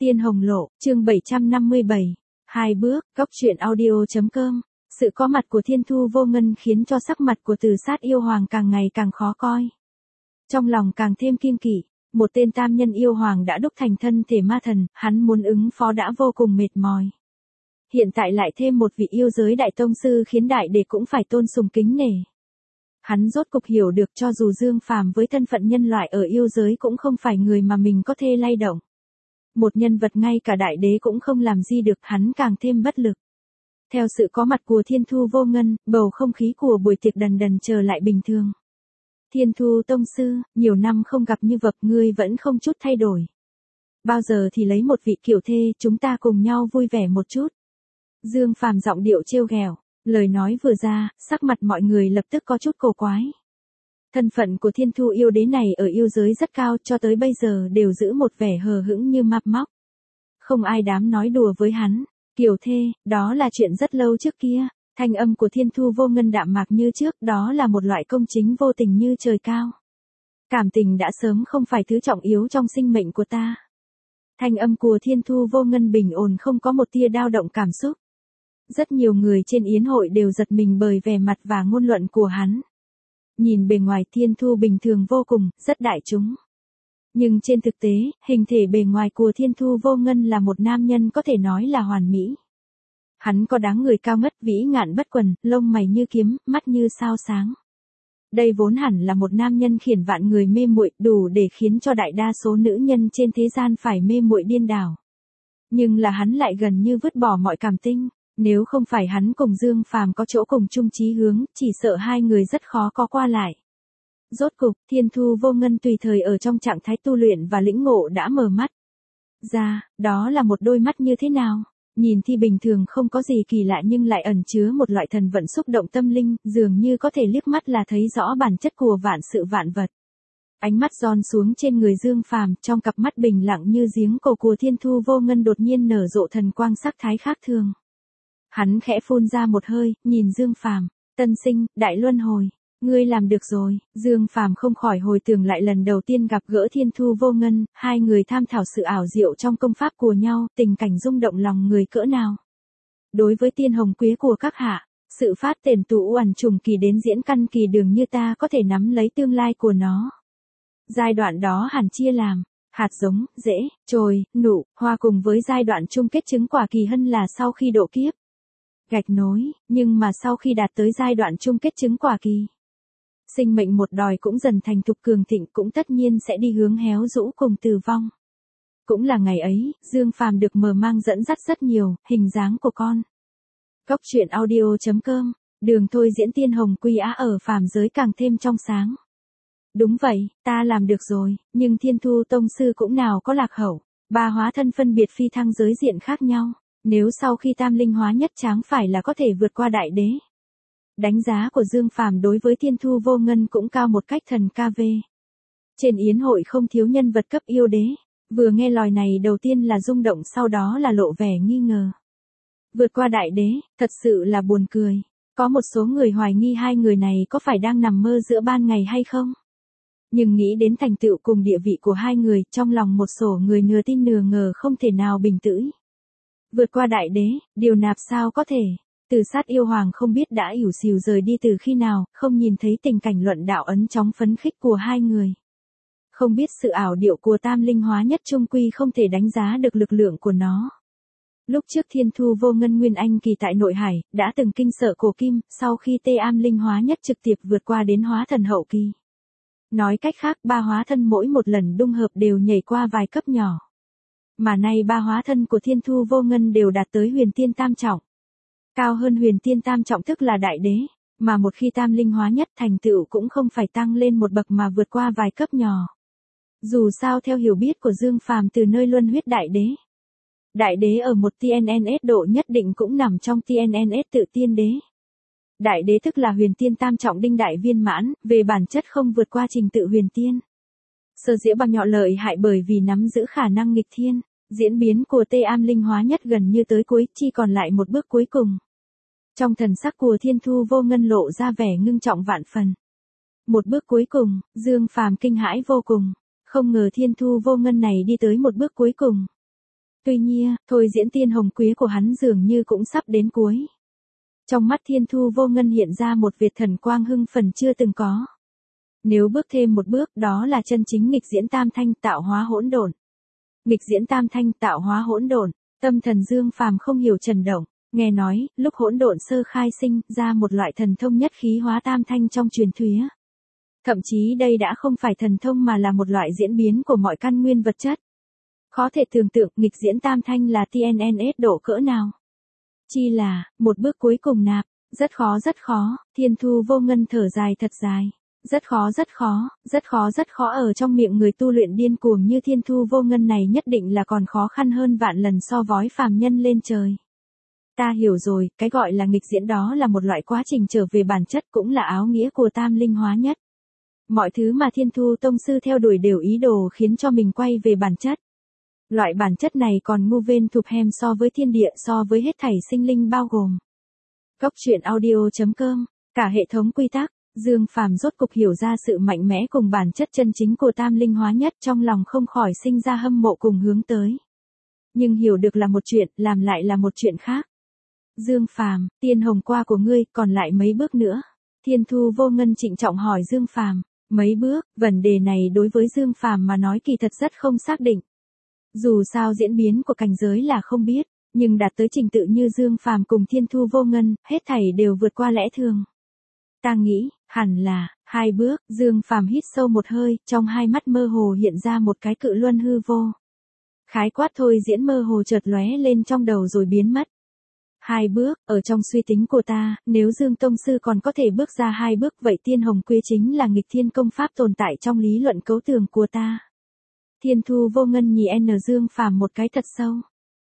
Tiên Hồng Lộ, chương 757. Hai bước, góc truyện audio.com. Sự có mặt của Thiên Thu Vô Ngân khiến cho sắc mặt của Từ Sát yêu hoàng càng ngày càng khó coi. Trong lòng càng thêm kiêng kỵ, một tên tam nhân yêu hoàng đã đúc thành thân thể ma thần, hắn muốn ứng phó đã vô cùng mệt mỏi. Hiện tại lại thêm một vị yêu giới đại tông sư khiến đại đệ cũng phải tôn sùng kính nể. Hắn rốt cục hiểu được cho dù Dương Phàm với thân phận nhân loại ở yêu giới cũng không phải người mà mình có thể lay động. Một nhân vật ngay cả đại đế cũng không làm gì được, hắn càng thêm bất lực. Theo sự có mặt của Thiên Thu Vô Ngân, bầu không khí của buổi tiệc dần dần trở lại bình thường. Thiên Thu tông sư, nhiều năm không gặp như vật, ngươi vẫn không chút thay đổi. Bao giờ thì lấy một vị kiểu thê, chúng ta cùng nhau vui vẻ một chút. Dương Phàm giọng điệu trêu ghẹo, lời nói vừa ra, sắc mặt mọi người lập tức có chút cổ quái. Thân phận của Thiên Thu yêu đế này ở yêu giới rất cao, cho tới bây giờ đều giữ một vẻ hờ hững như map móc. Không ai dám nói đùa với hắn. Kiều thê, đó là chuyện rất lâu trước kia. Thanh âm của Thiên Thu Vô Ngân đạm mạc như trước, đó là một loại công chính vô tình như trời cao. Cảm tình đã sớm không phải thứ trọng yếu trong sinh mệnh của ta. Thanh âm của Thiên Thu Vô Ngân bình ổn, không có một tia dao động cảm xúc. Rất nhiều người trên yến hội đều giật mình bởi vẻ mặt và ngôn luận của hắn. Nhìn bề ngoài Thiên Thu bình thường vô cùng, rất đại chúng. Nhưng trên thực tế, hình thể bề ngoài của Thiên Thu Vô Ngân là một nam nhân có thể nói là hoàn mỹ. Hắn có dáng người cao ngất, vĩ ngạn bất quần, lông mày như kiếm, mắt như sao sáng. Đây vốn hẳn là một nam nhân khiến vạn người mê muội, đủ để khiến cho đại đa số nữ nhân trên thế gian phải mê muội điên đảo. Nhưng là hắn lại gần như vứt bỏ mọi cảm tình. Nếu không phải hắn cùng Dương Phàm có chỗ cùng chung chí hướng, chỉ sợ hai người rất khó có qua lại. Rốt cục, Thiên Thu Vô Ngân tùy thời ở trong trạng thái tu luyện và lĩnh ngộ đã mở mắt ra, đó là một đôi mắt như thế nào? Nhìn thì bình thường không có gì kỳ lạ nhưng lại ẩn chứa một loại thần vận xúc động tâm linh, dường như có thể liếc mắt là thấy rõ bản chất của vạn sự vạn vật. Ánh mắt giòn xuống trên người Dương Phàm, trong cặp mắt bình lặng như giếng cổ của Thiên Thu Vô Ngân đột nhiên nở rộ thần quang sắc thái khác thường. Hắn khẽ phun ra một hơi, nhìn Dương Phàm, tân sinh, đại luân hồi. Ngươi làm được rồi. Dương Phàm không khỏi hồi tưởng lại lần đầu tiên gặp gỡ Thiên Thu Vô Ngân, hai người tham thảo sự ảo diệu trong công pháp của nhau, tình cảnh rung động lòng người cỡ nào. Đối với tiên hồng quế của các hạ, sự phát tiền tụ uẩn trùng kỳ đến diễn căn kỳ đường như ta có thể nắm lấy tương lai của nó. Giai đoạn đó hẳn chia làm hạt giống, rễ, chồi, nụ, hoa cùng với giai đoạn chung kết chứng quả kỳ hân là sau khi độ kiếp. Gạch nối, nhưng mà sau khi đạt tới giai đoạn chung kết chứng quả kỳ, sinh mệnh một đòi cũng dần thành thục cường thịnh, cũng tất nhiên sẽ đi hướng héo rũ cùng tử vong. Cũng là ngày ấy, Dương Phàm được mở mang dẫn dắt rất nhiều, hình dáng của con. Góc truyện audio.com, đường thôi diễn tiên hồng quy á ở phàm giới càng thêm trong sáng. Đúng vậy, ta làm được rồi, nhưng Thiên Thu tông sư cũng nào có lạc hậu, ba hóa thân phân biệt phi thăng giới diện khác nhau. Nếu sau khi tam linh hóa nhất chẳng phải là có thể vượt qua đại đế. Đánh giá của Dương Phàm đối với Thiên Thu Vô Ngân cũng cao một cách thần KV. Trên yến hội không thiếu nhân vật cấp yêu đế, vừa nghe lời này đầu tiên là rung động, sau đó là lộ vẻ nghi ngờ. Vượt qua đại đế, thật sự là buồn cười. Có một số người hoài nghi hai người này có phải đang nằm mơ giữa ban ngày hay không. Nhưng nghĩ đến thành tựu cùng địa vị của hai người, trong lòng một số người nửa tin nửa ngờ không thể nào bình tĩnh. Vượt qua đại đế, điều nạp sao có thể. Từ Sát yêu hoàng không biết đã ỉu xìu rời đi từ khi nào, không nhìn thấy tình cảnh luận đạo ấn chóng phấn khích của hai người. Không biết sự ảo điệu của tam linh hóa nhất chung quy không thể đánh giá được lực lượng của nó. Lúc trước Thiên Thu Vô Ngân nguyên anh kỳ tại nội hải, đã từng kinh sợ cổ kim, sau khi tê am linh hóa nhất trực tiếp vượt qua đến hóa thần hậu kỳ. Nói cách khác, ba hóa thân mỗi một lần dung hợp đều nhảy qua vài cấp nhỏ. Mà nay ba hóa thân của Thiên Thu Vô Ngân đều đạt tới huyền tiên tam trọng. Cao hơn huyền tiên tam trọng tức là đại đế, mà một khi tam linh hóa nhất thành tựu cũng không phải tăng lên một bậc mà vượt qua vài cấp nhỏ. Dù sao theo hiểu biết của Dương Phàm từ nơi luân huyết đại đế. Đại đế ở một TNNS độ nhất định cũng nằm trong TNNS tự tiên đế. Đại đế tức là huyền tiên tam trọng đinh đại viên mãn, về bản chất không vượt qua trình tự huyền tiên. Sở dĩ bằng nhọ lợi hại bởi vì nắm giữ khả năng nghịch thiên. Diễn biến của tê am linh hóa nhất gần như tới cuối, chỉ còn lại một bước cuối cùng. Trong thần sắc của Thiên Thu Vô Ngân lộ ra vẻ ngưng trọng vạn phần. Một bước cuối cùng, Dương Phàm kinh hãi vô cùng. Không ngờ Thiên Thu Vô Ngân này đi tới một bước cuối cùng. Tuy nhiên, thôi diễn tiên hồng quý của hắn dường như cũng sắp đến cuối. Trong mắt Thiên Thu Vô Ngân hiện ra một vệt thần quang hưng phấn chưa từng có. Nếu bước thêm một bước, đó là chân chính nghịch diễn tam thanh tạo hóa hỗn độn. Nghịch diễn tam thanh tạo hóa hỗn độn, tâm thần Dương Phàm không hiểu chần động, nghe nói, lúc hỗn độn sơ khai sinh ra một loại thần thông nhất khí hóa tam thanh trong truyền thuyết. Thậm chí đây đã không phải thần thông mà là một loại diễn biến của mọi căn nguyên vật chất. Khó thể tưởng tượng nghịch diễn tam thanh là TNNS độ cỡ nào. Chi là, một bước cuối cùng nạp, rất khó, Thiên Thu Vô Ngân thở dài thật dài. Rất khó ở trong miệng người tu luyện điên cuồng như Thiên Thu Vô Ngân này nhất định là còn khó khăn hơn vạn lần so với phàm nhân lên trời. Ta hiểu rồi, cái gọi là nghịch diễn đó là một loại quá trình trở về bản chất cũng là áo nghĩa của tam linh hóa nhất. Mọi thứ mà Thiên Thu Tông Sư theo đuổi đều ý đồ khiến cho mình quay về bản chất. Loại bản chất này còn ngu vên thụp hem so với thiên địa so với hết thảy sinh linh bao gồm. Góc truyện audio.com, cả hệ thống quy tắc. Dương Phàm rốt cục hiểu ra sự mạnh mẽ cùng bản chất chân chính của tam linh hóa nhất trong lòng không khỏi sinh ra hâm mộ cùng hướng tới. Nhưng hiểu được là một chuyện, làm lại là một chuyện khác. Dương Phàm, tiên hồng qua của ngươi còn lại mấy bước nữa? Thiên Thu Vô Ngân trịnh trọng hỏi Dương Phàm, mấy bước, vấn đề này đối với Dương Phàm mà nói kỳ thật rất không xác định. Dù sao diễn biến của cảnh giới là không biết, nhưng đạt tới trình tự như Dương Phàm cùng Thiên Thu Vô Ngân, hết thảy đều vượt qua lẽ thường. Ta nghĩ, hẳn là, 2 bước, Dương Phàm hít sâu một hơi, trong hai mắt mơ hồ hiện ra một cái cự luân hư vô. Khái quát thôi diễn mơ hồ chợt lóe lên trong đầu rồi biến mất. 2 bước, ở trong suy tính của ta, nếu Dương Tông Sư còn có thể bước ra 2 bước vậy tiên hồng quy chính là nghịch thiên công pháp tồn tại trong lý luận cấu tường của ta. Thiên Thu Vô Ngân nhìn Dương Phàm một cái thật sâu.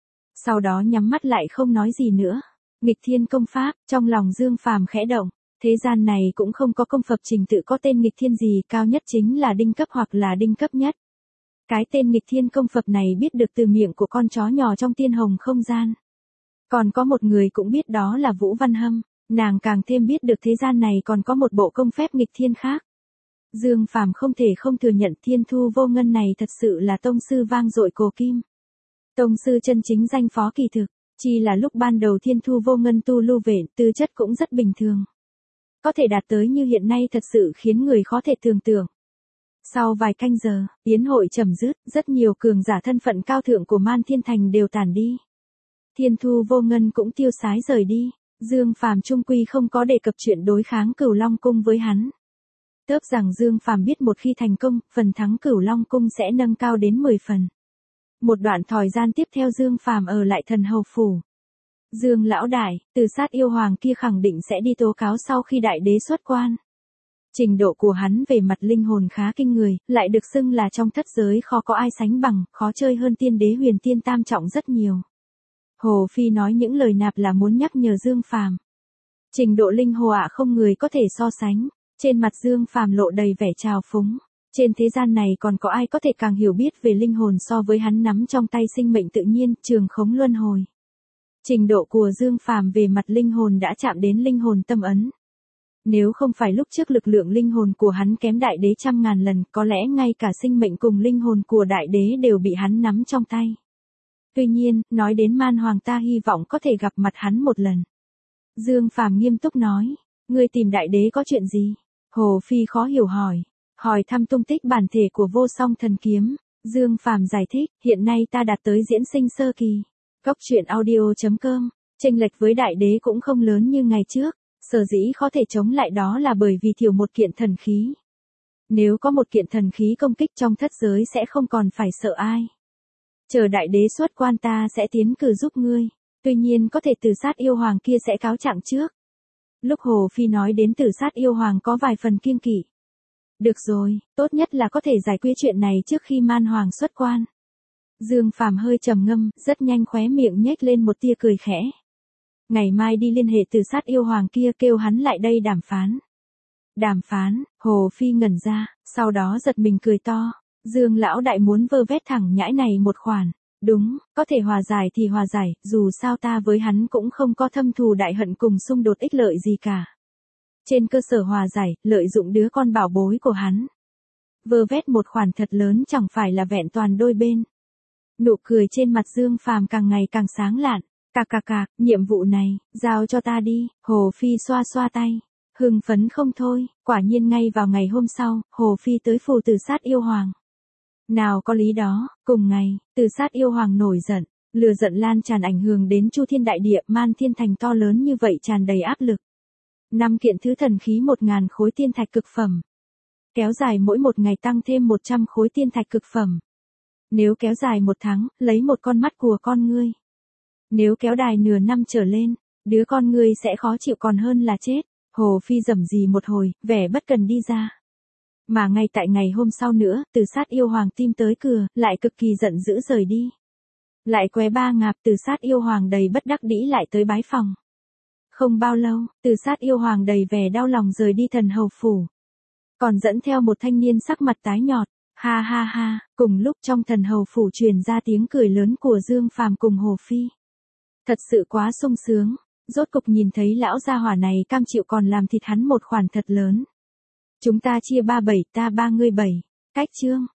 Sau đó nhắm mắt lại không nói gì nữa. Nghịch thiên công pháp, trong lòng Dương Phàm khẽ động. Thế gian này cũng không có công pháp trình tự có tên nghịch thiên gì, cao nhất chính là đinh cấp hoặc là đinh cấp nhất. Cái tên nghịch thiên công pháp này biết được từ miệng của con chó nhỏ trong tiên hồng không gian. Còn có một người cũng biết đó là Vũ Văn Hâm, nàng càng thêm biết được thế gian này còn có một bộ công phép nghịch thiên khác. Dương Phàm không thể không thừa nhận Thiên Thu Vô Ngân này thật sự là tông sư vang dội cổ kim. Tông sư chân chính danh phó kỳ thực, chỉ là lúc ban đầu Thiên Thu Vô Ngân tu lưu về, tư chất cũng rất bình thường. Có thể đạt tới như hiện nay thật sự khiến người khó thể tưởng tượng. Sau vài canh giờ, yến hội chấm dứt, rất nhiều cường giả thân phận cao thượng của Man Thiên Thành đều tản đi. Thiên Thu Vô Ngân cũng tiêu sái rời đi, Dương Phàm chung quy không có đề cập chuyện đối kháng Cửu Long Cung với hắn. Tớp rằng Dương Phàm biết một khi thành công, phần thắng Cửu Long Cung sẽ nâng cao đến 10 phần. Một đoạn thời gian tiếp theo Dương Phàm ở lại Thần Hầu Phủ. Dương lão đại, Từ Sát yêu hoàng kia khẳng định sẽ đi tố cáo sau khi đại đế xuất quan. Trình độ của hắn về mặt linh hồn khá kinh người, lại được xưng là trong thất giới khó có ai sánh bằng, khó chơi hơn tiên đế Huyền Tiên Tam Trọng rất nhiều. Hồ Phi nói những lời nạp là muốn nhắc nhở Dương Phàm. Trình độ linh hồ không người có thể so sánh, trên mặt Dương Phàm lộ đầy vẻ trào phúng. Trên thế gian này còn có ai có thể càng hiểu biết về linh hồn so với hắn nắm trong tay sinh mệnh tự nhiên, trường khống luân hồi. Trình độ của Dương Phàm về mặt linh hồn đã chạm đến linh hồn tâm ấn. Nếu không phải lúc trước lực lượng linh hồn của hắn kém đại đế 100.000 lần, có lẽ ngay cả sinh mệnh cùng linh hồn của đại đế đều bị hắn nắm trong tay. Tuy nhiên, nói đến Man Hoàng ta hy vọng có thể gặp mặt hắn một lần. Dương Phàm nghiêm túc nói, ngươi tìm đại đế có chuyện gì? Hồ Phi khó hiểu hỏi thăm tung tích bản thể của Vô Song Thần Kiếm. Dương Phàm giải thích, hiện nay ta đạt tới diễn sinh sơ kỳ. Góc truyện audio.com, chênh lệch với đại đế cũng không lớn như ngày trước, sở dĩ có thể chống lại đó là bởi vì thiếu một kiện thần khí. Nếu có một kiện thần khí công kích trong thất giới sẽ không còn phải sợ ai. Chờ đại đế xuất quan ta sẽ tiến cử giúp ngươi, tuy nhiên có thể Tử Sát yêu hoàng kia sẽ cáo trạng trước. Lúc Hồ Phi nói đến Tử Sát yêu hoàng có vài phần kiêng kỵ. Được rồi, tốt nhất là có thể giải quyết chuyện này trước khi Man Hoàng xuất quan. Dương Phàm hơi trầm ngâm, rất nhanh khóe miệng nhếch lên một tia cười khẽ. Ngày mai đi liên hệ Tử Sát yêu hoàng kia kêu hắn lại đây đàm phán. Đàm phán, Hồ Phi ngẩn ra, sau đó giật mình cười to. Dương lão đại muốn vơ vét thẳng nhãi này một khoản. Đúng, có thể hòa giải thì hòa giải, dù sao ta với hắn cũng không có thâm thù đại hận cùng xung đột ích lợi gì cả. Trên cơ sở hòa giải, lợi dụng đứa con bảo bối của hắn. Vơ vét một khoản thật lớn chẳng phải là vẹn toàn đôi bên. Nụ cười trên mặt Dương Phàm càng ngày càng sáng lạn. Cạc, nhiệm vụ này, giao cho ta đi. Hồ Phi xoa xoa tay. Hưng phấn không thôi, quả nhiên ngay vào ngày hôm sau, Hồ Phi tới phủ Tử Sát Yêu Hoàng. Nào có lý đó, cùng ngày, Tử Sát Yêu Hoàng nổi giận, lửa giận lan tràn ảnh hưởng đến Chu Thiên Đại Địa, Man Thiên Thành to lớn như vậy tràn đầy áp lực. 5 kiện thứ thần khí 1000 khối tiên thạch cực phẩm. Kéo dài mỗi một ngày tăng thêm 100 khối tiên thạch cực phẩm. Nếu kéo dài 1 tháng, lấy một con mắt của con ngươi. Nếu kéo dài nửa năm trở lên, đứa con ngươi sẽ khó chịu còn hơn là chết. Hồ Phi rầm rì một hồi, vẻ bất cần đi ra. Mà ngay tại ngày hôm sau nữa, Tử Sát Yêu Hoàng tim tới cửa, lại cực kỳ giận dữ rời đi. Lại qué 3 ngạp, Tử Sát Yêu Hoàng đầy bất đắc dĩ lại tới bái phòng. Không bao lâu, Tử Sát Yêu Hoàng đầy vẻ đau lòng rời đi Thần Hầu Phủ. Còn dẫn theo một thanh niên sắc mặt tái nhợt. Ha ha ha, cùng lúc trong Thần Hầu Phủ truyền ra tiếng cười lớn của Dương Phàm cùng Hồ Phi. Thật sự quá sung sướng, rốt cục nhìn thấy lão gia hỏa này cam chịu còn làm thịt hắn một khoản thật lớn. Chúng ta chia 37 ta 3 ngươi 7, cách chương.